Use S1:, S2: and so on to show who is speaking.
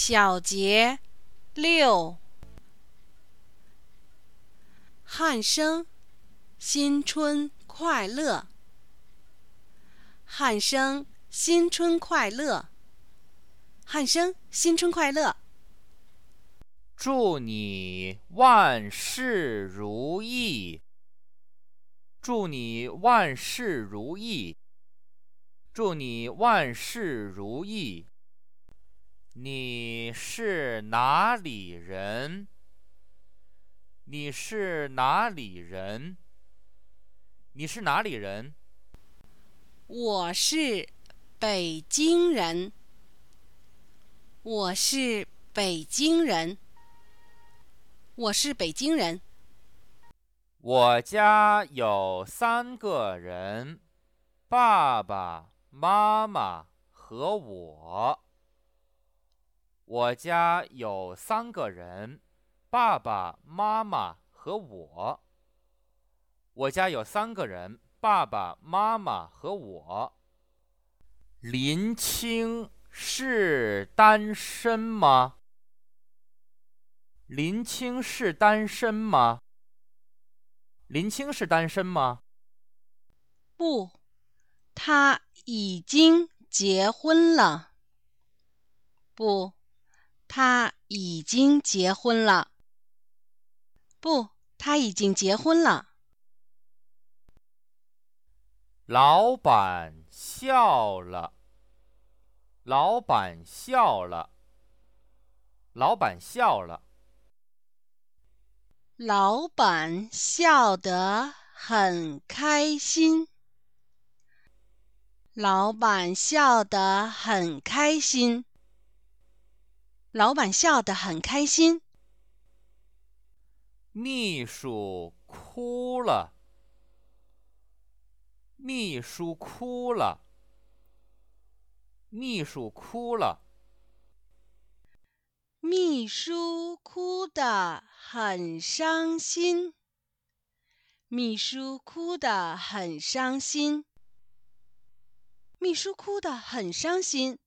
S1: 小节6，汉生，新春快乐。汉生，新春快乐。汉生，新春快乐。
S2: 祝你万事如意，祝你万事如意，祝你万事如意。你是哪里人？你是哪里人？你是哪里人？
S1: 我是北京人。我是北京人。我是北京人。
S2: 我家有3个人，爸爸妈妈和我。我家有3个人，爸爸妈妈和我。我家有3个人，爸爸妈妈和我。林青是单身吗？林青是单身吗？林青是单身吗？
S1: 不，他已经结婚了。不，他已经结婚了。不，他已经结婚了。
S2: 老板笑了。老板笑了。老板笑了。
S1: 老板笑得很开心。老板笑得很开心。老板笑得很开心。
S2: 秘书哭了。秘书哭了。秘书哭了。
S1: 秘书哭得很伤心。秘书哭得很伤心。秘书哭得很伤心。